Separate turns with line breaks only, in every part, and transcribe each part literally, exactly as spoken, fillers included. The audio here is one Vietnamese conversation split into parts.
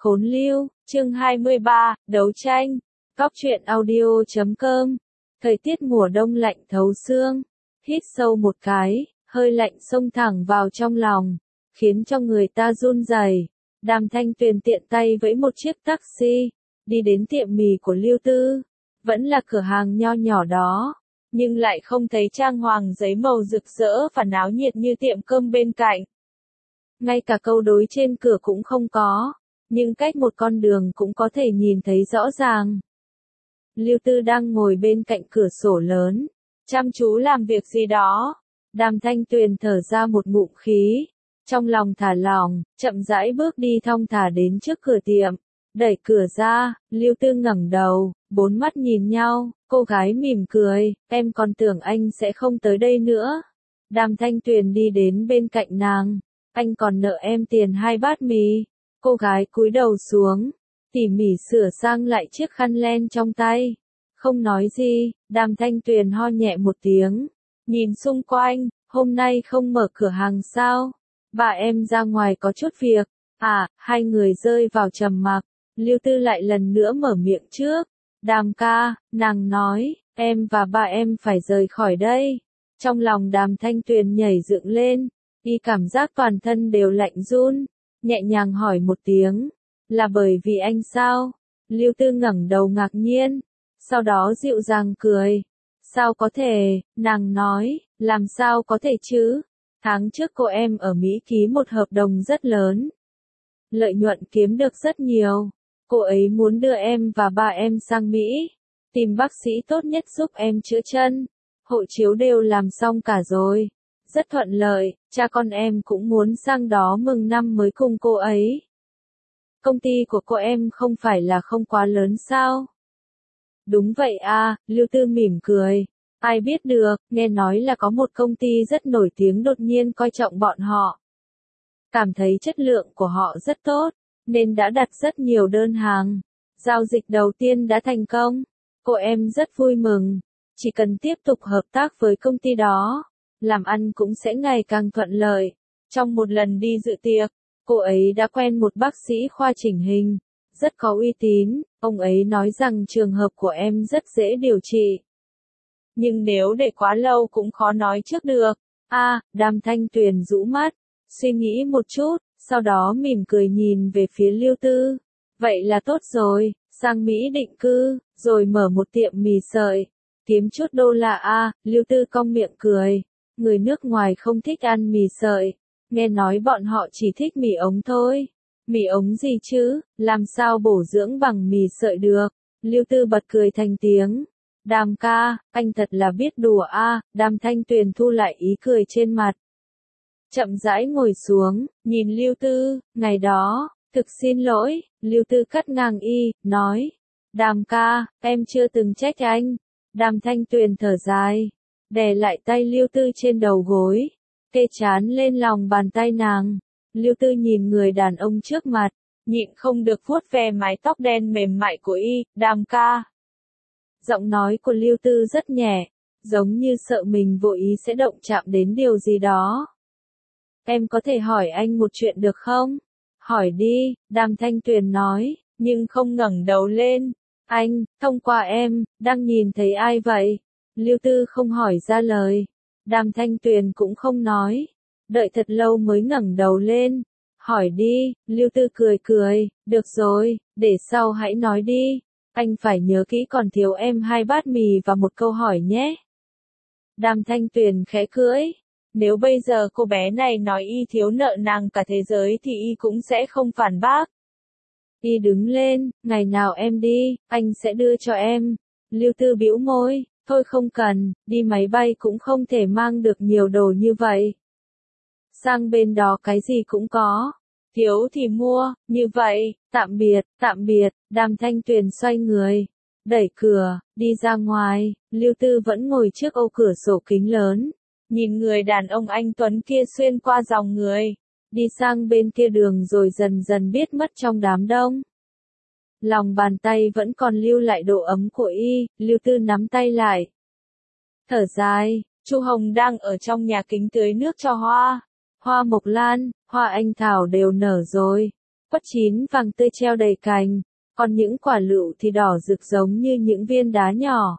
Khốn lưu, chương hai mươi ba, đấu tranh. Cóc truyện audio chấm com. Thời tiết mùa đông lạnh thấu xương. Hít sâu một cái, hơi lạnh xông thẳng vào trong lòng, khiến cho người ta run rẩy. Đàm Thanh Tuyền tiện tay vẫy một chiếc taxi, đi đến tiệm mì của Lưu Tư. Vẫn là cửa hàng nho nhỏ đó, nhưng lại không thấy trang hoàng giấy màu rực rỡ và náo nhiệt như tiệm cơm bên cạnh. Ngay cả câu đối trên cửa cũng không có, nhưng cách một con đường cũng có thể nhìn thấy rõ ràng. Lưu Tư đang ngồi bên cạnh cửa sổ lớn, chăm chú làm việc gì đó. Đàm Thanh Tuyền thở ra một ngụm khí, trong lòng thả lỏng, chậm rãi bước đi thong thả đến trước cửa tiệm, đẩy cửa ra. Lưu Tư ngẩng đầu, bốn mắt nhìn nhau, cô gái mỉm cười, em còn tưởng anh sẽ không tới đây nữa. Đàm Thanh Tuyền đi đến bên cạnh nàng, anh còn nợ em tiền hai bát mì. Cô gái cúi đầu xuống, tỉ mỉ sửa sang lại chiếc khăn len trong tay, không nói gì. Đàm Thanh Tuyền ho nhẹ một tiếng, nhìn xung quanh, hôm nay không mở cửa hàng sao? Bà em ra ngoài có chút việc. À, hai người rơi vào trầm mặc. Lưu Tư lại lần nữa mở miệng trước. Đàm ca, nàng nói, em và bà em phải rời khỏi đây. Trong lòng Đàm Thanh Tuyền nhảy dựng lên, y cảm giác toàn thân đều lạnh run, nhẹ nhàng hỏi một tiếng, là bởi vì anh sao? Lưu Tư ngẩng đầu ngạc nhiên, sau đó dịu dàng cười. Sao có thể, nàng nói, làm sao có thể chứ? Tháng trước cô em ở Mỹ ký một hợp đồng rất lớn. Lợi nhuận kiếm được rất nhiều. Cô ấy muốn đưa em và ba em sang Mỹ, tìm bác sĩ tốt nhất giúp em chữa chân. Hộ chiếu đều làm xong cả rồi. Rất thuận lợi, cha con em cũng muốn sang đó mừng năm mới cùng cô ấy. Công ty của cô em không phải là không quá lớn sao? Đúng vậy à, Lưu Tư mỉm cười. Ai biết được, nghe nói là có một công ty rất nổi tiếng đột nhiên coi trọng bọn họ. Cảm thấy chất lượng của họ rất tốt, nên đã đặt rất nhiều đơn hàng. Giao dịch đầu tiên đã thành công. Cô em rất vui mừng. Chỉ cần tiếp tục hợp tác với công ty đó, làm ăn cũng sẽ ngày càng thuận lợi. Trong một lần đi dự tiệc, cô ấy đã quen một bác sĩ khoa chỉnh hình, rất có uy tín. Ông ấy nói rằng trường hợp của em rất dễ điều trị. Nhưng nếu để quá lâu cũng khó nói trước được. À, Đàm Thanh Tuyền rũ mắt, suy nghĩ một chút, sau đó mỉm cười nhìn về phía Lưu Tư. Vậy là tốt rồi, sang Mỹ định cư, rồi mở một tiệm mì sợi, kiếm chút đô la a. Lưu Tư cong miệng cười. Người nước ngoài không thích ăn mì sợi, nghe nói bọn họ chỉ thích mì ống thôi. Mì ống gì chứ, làm sao bổ dưỡng bằng mì sợi được? Lưu Tư bật cười thành tiếng. Đàm ca, anh thật là biết đùa a. Đàm Thanh Tuyền thu lại ý cười trên mặt, chậm rãi ngồi xuống, nhìn Lưu Tư. Ngày đó, thực xin lỗi. Lưu Tư cắt ngang y, nói. Đàm ca, em chưa từng trách anh. Đàm Thanh Tuyền thở dài, đè lại tay Lưu Tư trên đầu gối, kê trán lên lòng bàn tay nàng. Lưu Tư nhìn người đàn ông trước mặt, nhịn không được vuốt ve mái tóc đen mềm mại của y. Đàm ca. Giọng nói của Lưu Tư rất nhẹ, giống như sợ mình vô ý sẽ động chạm đến điều gì đó. Em có thể hỏi anh một chuyện được không? Hỏi đi, Đàm Thanh Tuyền nói, nhưng không ngẩng đầu lên. Anh, thông qua em, đang nhìn thấy ai vậy? Lưu Tư không hỏi ra lời. Đàm Thanh Tuyền cũng không nói. Đợi thật lâu mới ngẩng đầu lên. Hỏi đi. Lưu Tư cười cười. Được rồi, để sau hãy nói đi. Anh phải nhớ kỹ còn thiếu em hai bát mì và một câu hỏi nhé. Đàm Thanh Tuyền khẽ cưỡi. Nếu bây giờ cô bé này nói y thiếu nợ nàng cả thế giới thì y cũng sẽ không phản bác. Y đứng lên, ngày nào em đi, anh sẽ đưa cho em. Lưu Tư bĩu môi, thôi không cần, đi máy bay cũng không thể mang được nhiều đồ như vậy. Sang bên đó cái gì cũng có, thiếu thì mua, như vậy. Tạm biệt, tạm biệt. Đàm Thanh Tuyền xoay người, đẩy cửa, đi ra ngoài. Lưu Tư vẫn ngồi trước ô cửa sổ kính lớn, nhìn người đàn ông anh tuấn kia xuyên qua dòng người, đi sang bên kia đường rồi dần dần biết mất trong đám đông. Lòng bàn tay vẫn còn lưu lại độ ấm của y. Lưu Tư nắm tay lại, thở dài. Chu Hồng đang ở trong nhà kính tưới nước cho hoa. Hoa mộc lan, hoa anh thảo đều nở rồi. quất chín vàng tươi treo đầy cành, còn những quả lựu thì đỏ rực giống như những viên đá nhỏ.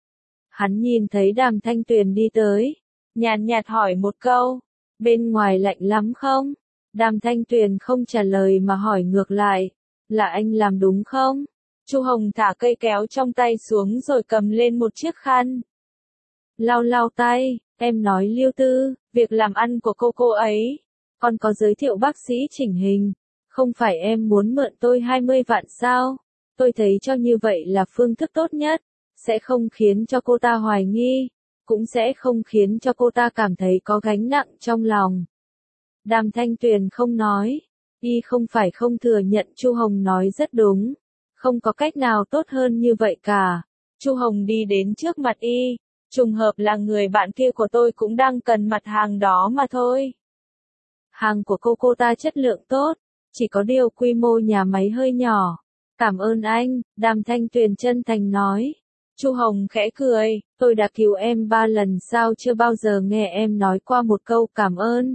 Hắn nhìn thấy Đàm Thanh Tuyền đi tới, nhàn nhạt hỏi một câu, bên ngoài lạnh lắm không? Đàm Thanh Tuyền không trả lời mà hỏi ngược lại, là anh làm đúng không? Chu Hồng thả cây kéo trong tay xuống rồi cầm lên một chiếc khăn. Lau lau tay, em nói Lưu Tư, việc làm ăn của cô cô ấy, còn có giới thiệu bác sĩ chỉnh hình, không phải em muốn mượn tôi hai mươi vạn sao? Tôi thấy cho như vậy là phương thức tốt nhất, sẽ không khiến cho cô ta hoài nghi, cũng sẽ không khiến cho cô ta cảm thấy có gánh nặng trong lòng. Đàm Thanh Tuyền không nói, y không phải không thừa nhận Chu Hồng nói rất đúng, không có cách nào tốt hơn như vậy cả. Chu Hồng đi đến trước mặt y, trùng hợp là người bạn kia của tôi cũng đang cần mặt hàng đó mà thôi. Hàng của cô cô ta chất lượng tốt, chỉ có điều quy mô nhà máy hơi nhỏ. Cảm ơn anh, Đàm Thanh Tuyền chân thành nói. Chu Hồng khẽ cười, tôi đã cứu em ba lần sao chưa bao giờ nghe em nói qua một câu cảm ơn.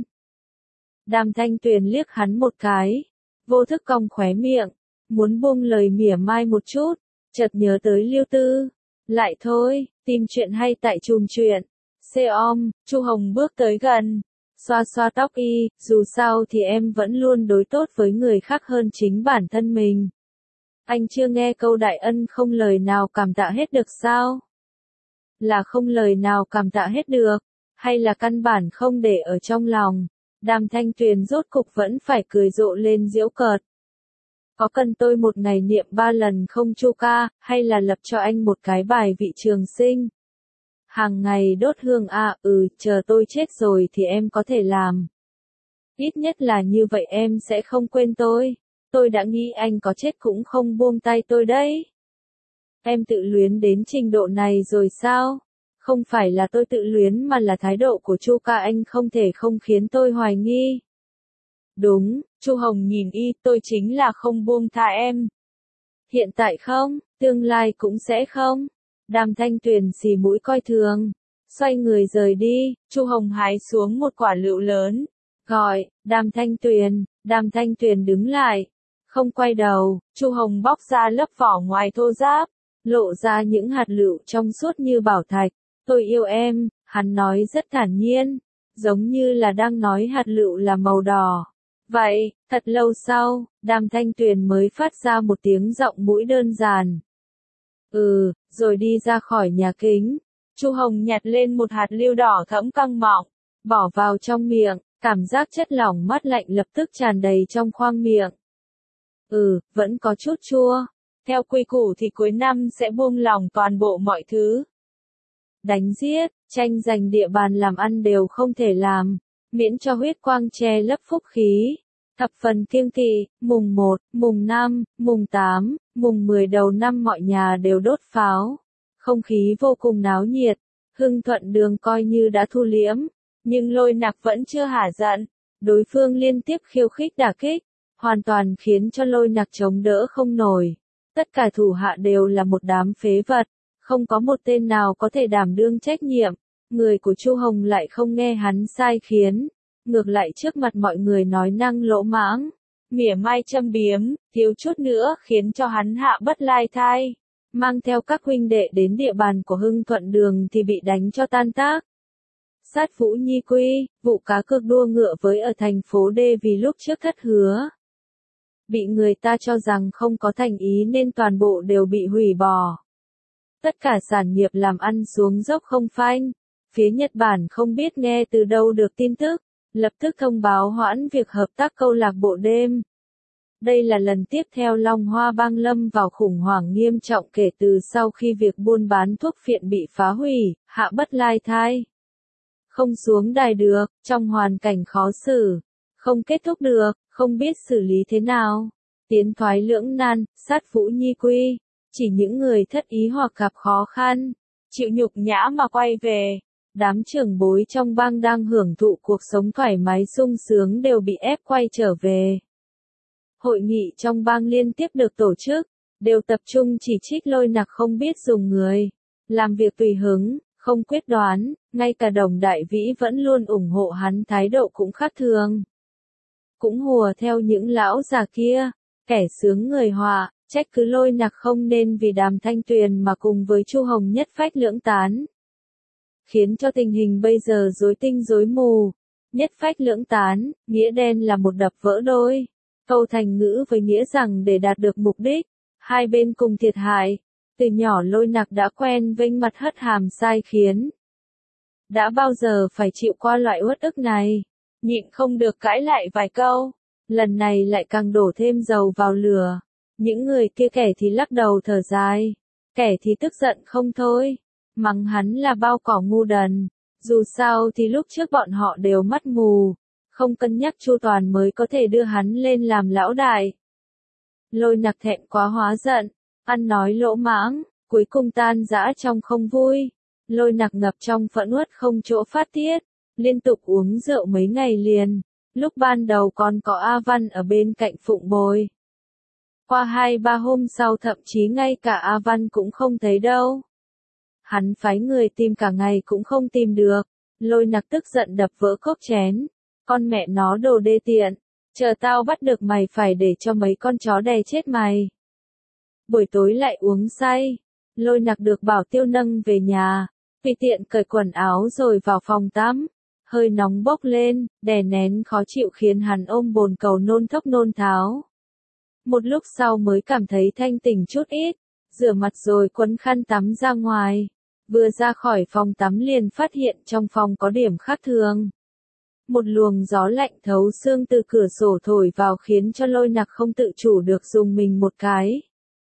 Đàm Thanh Tuyền liếc hắn một cái, vô thức cong khóe miệng, muốn buông lời mỉa mai một chút, chợt nhớ tới Lưu Tư. Lại thôi, tìm chuyện hay tại chùm chuyện. Xe om, Chu Hồng bước tới gần, xoa xoa tóc y, dù sao thì em vẫn luôn đối tốt với người khác hơn chính bản thân mình. Anh chưa nghe câu đại ân không lời nào cảm tạ hết được sao? Là không lời nào cảm tạ hết được, hay là căn bản không để ở trong lòng? Đàm Thanh Tuyền rốt cục vẫn phải cười rộ lên giễu cợt. Có cần tôi một ngày niệm ba lần không Chu ca, hay là lập cho anh một cái bài vị trường sinh? Hàng ngày đốt hương à, ừ, chờ tôi chết rồi thì em có thể làm. Ít nhất là như vậy em sẽ không quên tôi. Tôi đã nghĩ anh có chết cũng không buông tay tôi đấy. Em tự luyến đến trình độ này rồi sao? Không phải là tôi tự luyến mà là thái độ của Chu ca anh không thể không khiến tôi hoài nghi. Đúng, Chu Hồng nhìn y, tôi chính là không buông tha em. Hiện tại không, tương lai cũng sẽ không. Đàm Thanh Tuyền xì mũi coi thường, xoay người rời đi. Chu Hồng hái xuống một quả lựu lớn, gọi, Đàm Thanh Tuyền. Đàm Thanh Tuyền đứng lại, không quay đầu. Chu Hồng bóc ra lớp vỏ ngoài thô ráp, lộ ra những hạt lựu trong suốt như bảo thạch. Tôi yêu em, hắn nói rất thản nhiên, giống như là đang nói hạt lựu là màu đỏ. Vậy, thật lâu sau, Đàm Thanh Tuyền mới phát ra một tiếng giọng mũi đơn giản. Ừ, rồi đi ra khỏi nhà kính. Chu Hồng nhặt lên một hạt lưu đỏ thẫm căng mọng, bỏ vào trong miệng, cảm giác chất lỏng mát lạnh lập tức tràn đầy trong khoang miệng. Ừ, vẫn có chút chua. Theo quy củ thì cuối năm sẽ buông lỏng toàn bộ mọi thứ. Đánh giết, tranh giành địa bàn làm ăn đều không thể làm, miễn cho huyết quang che lấp phúc khí. Thập phần kiêng kỵ, mùng một, mùng năm, mùng tám, mùng mười đầu năm mọi nhà đều đốt pháo. Không khí vô cùng náo nhiệt, Hưng Thuận Đường coi như đã thu liễm, nhưng Lôi Nặc vẫn chưa hả giận. Đối phương liên tiếp khiêu khích đả kích, hoàn toàn khiến cho Lôi Nặc chống đỡ không nổi. Tất cả thủ hạ đều là một đám phế vật, không có một tên nào có thể đảm đương trách nhiệm. Người của Chu Hồng lại không nghe hắn sai khiến, ngược lại trước mặt mọi người nói năng lỗ mãng, mỉa mai châm biếm, thiếu chút nữa khiến cho hắn hạ bất lai thai. Mang theo các huynh đệ đến địa bàn của Hưng Thuận Đường thì bị đánh cho tan tác. Sát Vũ Nhi Quy, vụ cá cược đua ngựa với ở thành phố D vì lúc trước thất hứa. Bị người ta cho rằng không có thành ý nên toàn bộ đều bị hủy bỏ. Tất cả sản nghiệp làm ăn xuống dốc không phanh. Phía Nhật Bản không biết nghe từ đâu được tin tức, lập tức thông báo hoãn việc hợp tác câu lạc bộ đêm. Đây là lần tiếp theo Long Hoa Bang lâm vào khủng hoảng nghiêm trọng kể từ sau khi việc buôn bán thuốc phiện bị phá hủy, hạ bất lai thai. Không xuống đài được, trong hoàn cảnh khó xử, không kết thúc được, không biết xử lý thế nào. Tiến thoái lưỡng nan, Sát Vũ Nhi Quy, chỉ những người thất ý hoặc gặp khó khăn, chịu nhục nhã mà quay về. Đám trưởng bối trong bang đang hưởng thụ cuộc sống thoải mái sung sướng đều bị ép quay trở về. Hội nghị trong bang liên tiếp được tổ chức, đều tập trung chỉ trích Lôi Nặc không biết dùng người, làm việc tùy hứng, không quyết đoán, ngay cả Đồng Đại Vĩ vẫn luôn ủng hộ hắn thái độ cũng khác thường. cũng hùa theo những lão già kia, kẻ sướng người họa, trách cứ Lôi Nặc không nên vì Đàm Thanh Tuyền mà cùng với Chu Hồng nhất phách lưỡng tán. Khiến cho tình hình bây giờ rối tinh rối mù, nhất phách lưỡng tán, nghĩa đen là một đập vỡ đôi. Câu thành ngữ với nghĩa rằng để đạt được mục đích, hai bên cùng thiệt hại. Từ nhỏ Lôi Nặc đã quen vênh mặt hất hàm sai khiến. Đã bao giờ phải chịu qua loại uất ức này, nhịn không được cãi lại vài câu, lần này lại càng đổ thêm dầu vào lửa. Những người kia kẻ thì lắc đầu thở dài, kẻ thì tức giận không thôi, mắng hắn là bao cỏ ngu đần. Dù sao thì lúc trước bọn họ đều mắt mù, không cân nhắc chu toàn mới có thể đưa hắn lên làm lão đại. Lôi Nặc thẹn quá hóa giận, ăn nói lỗ mãng, cuối cùng tan rã trong không vui. Lôi Nặc ngập trong phẫn uất không chỗ phát tiết, liên tục uống rượu mấy ngày liền. Lúc ban đầu còn có A Văn ở bên cạnh phụng bồi. Qua hai ba hôm sau thậm chí ngay cả A Văn cũng không thấy đâu. Hắn phái người tìm cả ngày cũng không tìm được. Lôi Nặc tức giận đập vỡ cốc chén. Con mẹ nó đồ đê tiện. Chờ tao bắt được mày phải để cho mấy con chó đè chết mày. Buổi tối lại uống say. Lôi Nặc được bảo Tiêu nâng về nhà. Tùy tiện cởi quần áo rồi vào phòng tắm. Hơi nóng bốc lên, đè nén khó chịu khiến hắn ôm bồn cầu nôn thốc nôn tháo. Một lúc sau mới cảm thấy thanh tỉnh chút ít. Rửa mặt rồi quấn khăn tắm ra ngoài. Vừa ra khỏi phòng tắm liền phát hiện trong phòng có điểm khác thường. Một luồng gió lạnh thấu xương từ cửa sổ thổi vào khiến cho Lôi Nặc không tự chủ được dùng mình một cái.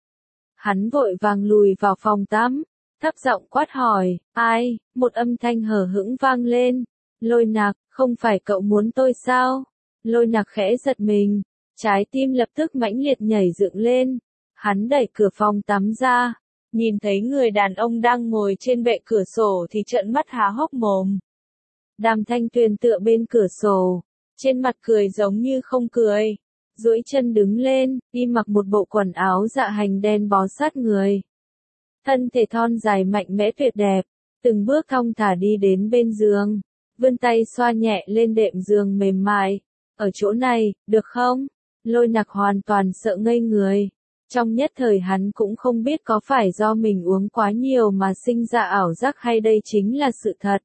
Hắn vội vàng lùi vào phòng tắm, thấp giọng quát hỏi, ai? Một âm thanh hờ hững vang lên. Lôi Nặc, không phải cậu muốn tôi sao? Lôi Nặc khẽ giật mình, trái tim lập tức mãnh liệt nhảy dựng lên. Hắn đẩy cửa phòng tắm ra, nhìn thấy người đàn ông đang ngồi trên bệ cửa sổ thì trợn mắt há hốc mồm. Đàm Thanh Tuyền tựa bên cửa sổ, trên mặt cười giống như không cười, duỗi chân đứng lên, đi mặc một bộ quần áo dạ hành đen bó sát người. Thân thể thon dài mạnh mẽ tuyệt đẹp, từng bước thong thả đi đến bên giường, vươn tay xoa nhẹ lên đệm giường mềm mại. Ở chỗ này, được không? Lôi Nặc hoàn toàn sợ ngây người. Trong nhất thời hắn cũng không biết có phải do mình uống quá nhiều mà sinh ra ảo giác hay đây chính là sự thật.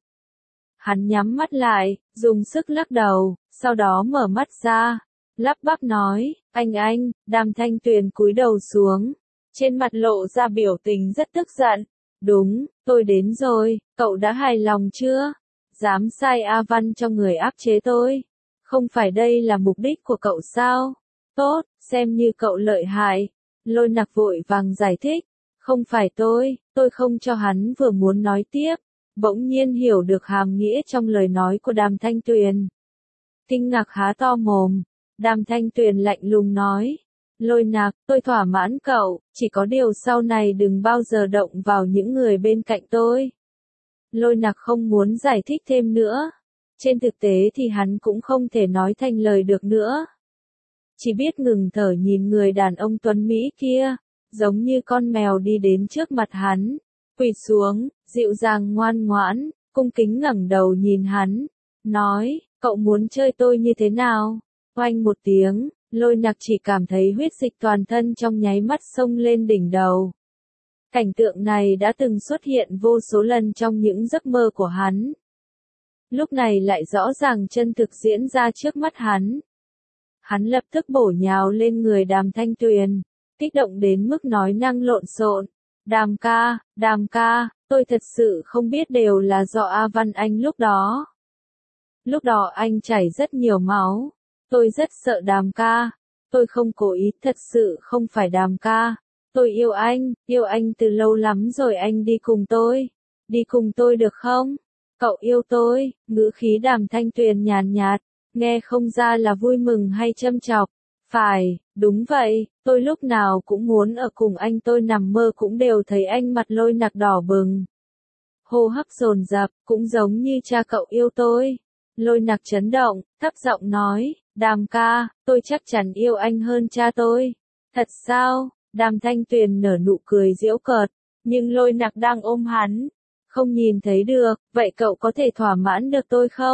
Hắn nhắm mắt lại, dùng sức lắc đầu, sau đó mở mắt ra, lắp bắp nói, anh anh. Đàm Thanh Tuyền cúi đầu xuống, trên mặt lộ ra biểu tình rất tức giận. Đúng, tôi đến rồi, cậu đã hài lòng chưa? Dám sai A Văn cho người áp chế tôi. Không phải đây là mục đích của cậu sao? Tốt, xem như cậu lợi hại. Lôi Nặc vội vàng giải thích, không phải tôi, tôi không cho hắn vừa muốn nói tiếp, bỗng nhiên hiểu được hàm nghĩa trong lời nói của Đàm Thanh Tuyền. Kinh ngạc há to mồm, Đàm Thanh Tuyền lạnh lùng nói, Lôi Nặc, tôi thỏa mãn cậu, chỉ có điều sau này đừng bao giờ động vào những người bên cạnh tôi. Lôi Nặc không muốn giải thích thêm nữa, trên thực tế thì hắn cũng không thể nói thành lời được nữa. Chỉ biết ngừng thở nhìn người đàn ông tuấn Mỹ kia, giống như con mèo đi đến trước mặt hắn, quỳ xuống, dịu dàng ngoan ngoãn, cung kính ngẩng đầu nhìn hắn, nói, cậu muốn chơi tôi như thế nào? Oanh một tiếng, Lôi Nặc chỉ cảm thấy huyết dịch toàn thân trong nháy mắt xông lên đỉnh đầu. Cảnh tượng này đã từng xuất hiện vô số lần trong những giấc mơ của hắn. Lúc này lại rõ ràng chân thực diễn ra trước mắt hắn. Hắn lập tức bổ nhào lên người Đàm Thanh Tuyền, kích động đến mức nói năng lộn xộn. Đàm ca, Đàm ca, tôi thật sự không biết đều là do A Văn anh lúc đó. Lúc đó anh chảy rất nhiều máu. Tôi rất sợ Đàm ca. Tôi không cố ý, thật sự không phải Đàm ca. Tôi yêu anh, yêu anh từ lâu lắm rồi, anh đi cùng tôi. Đi cùng tôi được không? Cậu yêu tôi, ngữ khí Đàm Thanh Tuyền nhàn nhạt, nghe không ra là vui mừng hay châm chọc. Phải, đúng vậy, tôi lúc nào cũng muốn ở cùng anh, tôi nằm mơ cũng đều thấy anh mặt Lôi Nặc đỏ bừng. Hô hấp dồn dập, cũng giống như cha cậu yêu tôi. Lôi Nặc chấn động, thấp giọng nói, Đàm ca, tôi chắc chắn yêu anh hơn cha tôi. Thật sao? Đàm Thanh Tuyền nở nụ cười giễu cợt, nhưng Lôi Nặc đang ôm hắn, không nhìn thấy được, vậy cậu có thể thỏa mãn được tôi không?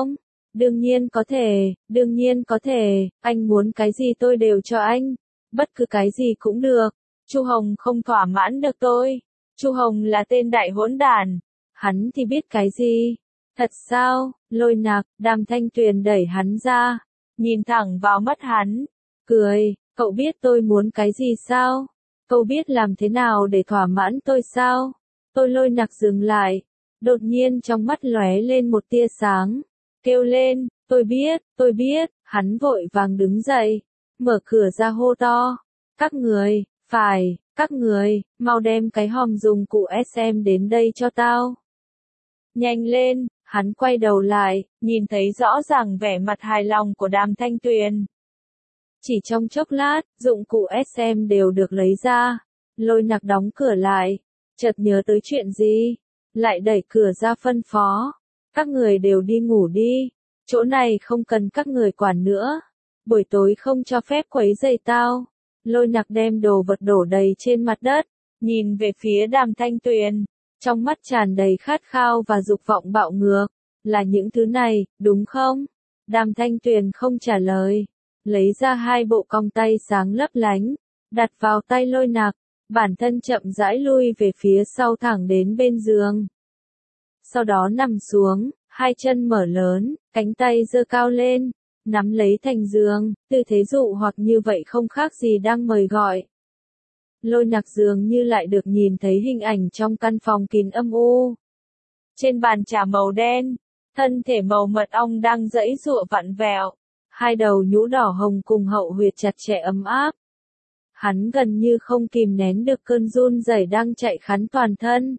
Đương nhiên có thể, đương nhiên có thể, anh muốn cái gì tôi đều cho anh, bất cứ cái gì cũng được. Chu Hồng không thỏa mãn được tôi. Chu Hồng là tên đại hỗn đản. Hắn thì biết cái gì? Thật sao? Lôi Nặc, Đàm Thanh Tuyền đẩy hắn ra, nhìn thẳng vào mắt hắn, cười, cậu biết tôi muốn cái gì sao? Cậu biết làm thế nào để thỏa mãn tôi sao? Tôi Lôi Nặc dừng lại, đột nhiên trong mắt lóe lên một tia sáng, kêu lên, tôi biết, tôi biết, hắn vội vàng đứng dậy, mở cửa ra hô to, các người, phải, các người, mau đem cái hòm dùng cụ ét em đến đây cho tao. Nhanh lên, hắn quay đầu lại, nhìn thấy rõ ràng vẻ mặt hài lòng của Đàm Thanh Tuyền. Chỉ trong chốc lát, dụng cụ ét em đều được lấy ra, Lôi Nặc đóng cửa lại, chợt nhớ tới chuyện gì, lại đẩy cửa ra phân phó, các người đều đi ngủ đi, chỗ này không cần các người quản nữa, buổi tối không cho phép quấy rầy tao. Lôi Nặc đem đồ vật đổ đầy trên mặt đất, nhìn về phía Đàm Thanh Tuyền, trong mắt tràn đầy khát khao và dục vọng bạo ngược, là những thứ này, đúng không? Đàm Thanh Tuyền không trả lời, lấy ra hai bộ cong tay sáng lấp lánh, đặt vào tay Lôi Nặc, bản thân chậm rãi lui về phía sau thẳng đến bên giường. Sau đó nằm xuống, hai chân mở lớn, cánh tay giơ cao lên, nắm lấy thành giường, tư thế dụ hoặc như vậy không khác gì đang mời gọi. Lôi Nặc dường như lại được nhìn thấy hình ảnh trong căn phòng kín âm u. Trên bàn trà màu đen, thân thể màu mật ong đang giãy giụa vặn vẹo, hai đầu nhũ đỏ hồng cùng hậu huyệt chặt chẽ ấm áp. Hắn gần như không kìm nén được cơn run rẩy đang chạy khắn toàn thân.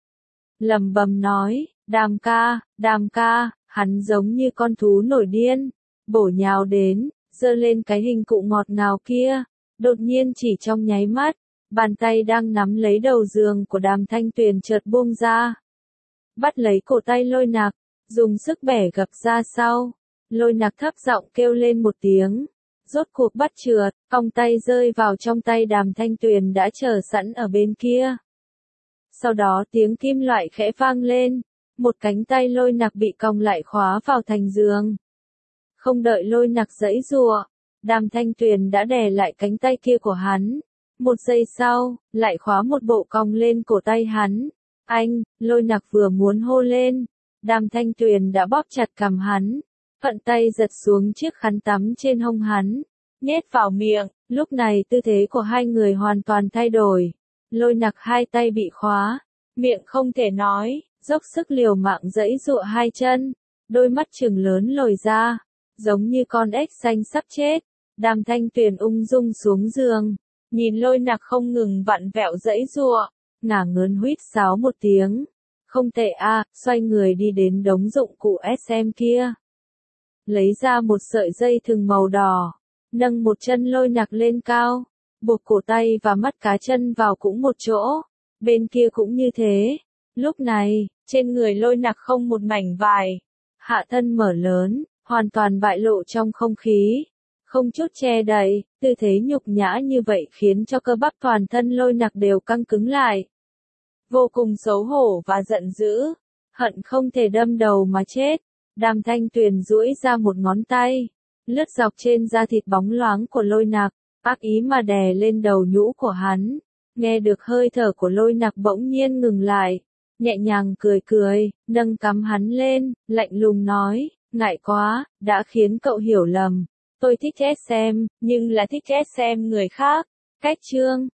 Lẩm bẩm nói, Đàm ca, Đàm ca, hắn giống như con thú nổi điên, bổ nhào đến, giơ lên cái hình cụ ngọt ngào kia, đột nhiên chỉ trong nháy mắt, bàn tay đang nắm lấy đầu giường của Đàm Thanh Tuyền chợt buông ra. Bắt lấy cổ tay Lôi Nặc, dùng sức bẻ gập ra sau. Lôi Nặc thấp giọng kêu lên một tiếng, rốt cuộc bắt trượt, cong tay rơi vào trong tay Đàm Thanh Tuyền đã chờ sẵn ở bên kia. Sau đó tiếng kim loại khẽ vang lên, một cánh tay Lôi Nặc bị cong lại khóa vào thành giường. Không đợi Lôi Nặc giãy giụa, Đàm Thanh Tuyền đã đè lại cánh tay kia của hắn. Một giây sau, lại khóa một bộ cong lên cổ tay hắn. Anh, Lôi Nặc vừa muốn hô lên, Đàm Thanh Tuyền đã bóp chặt cằm hắn, thuận tay giật xuống chiếc khăn tắm trên hông hắn, nhét vào miệng. Lúc này tư thế của hai người hoàn toàn thay đổi. Lôi Nặc hai tay bị khóa, miệng không thể nói, dốc sức liều mạng giãy giụa hai chân, đôi mắt trừng lớn lồi ra, giống như con ếch xanh sắp chết. Đàm Thanh Tuyền ung dung xuống giường, nhìn Lôi Nặc không ngừng vặn vẹo giãy giụa, ngả ngớn huýt sáo một tiếng. Không tệ a, xoay người đi đến đống dụng cụ ét em kia. Lấy ra một sợi dây thừng màu đỏ, nâng một chân Lôi Nặc lên cao, buộc cổ tay và mắt cá chân vào cũng một chỗ, bên kia cũng như thế. Lúc này, trên người Lôi Nặc không một mảnh vải, hạ thân mở lớn, hoàn toàn bại lộ trong không khí, không chút che đậy, tư thế nhục nhã như vậy khiến cho cơ bắp toàn thân Lôi Nặc đều căng cứng lại. Vô cùng xấu hổ và giận dữ, hận không thể đâm đầu mà chết. Đàm Thanh Tuyền duỗi ra một ngón tay, lướt dọc trên da thịt bóng loáng của Lôi Nặc, ác ý mà đè lên đầu nhũ của hắn. Nghe được hơi thở của Lôi Nặc bỗng nhiên ngừng lại, nhẹ nhàng cười cười, nâng cằm hắn lên, lạnh lùng nói, ngại quá, đã khiến cậu hiểu lầm. Tôi thích ét em, nhưng là thích ét em người khác. Cách chương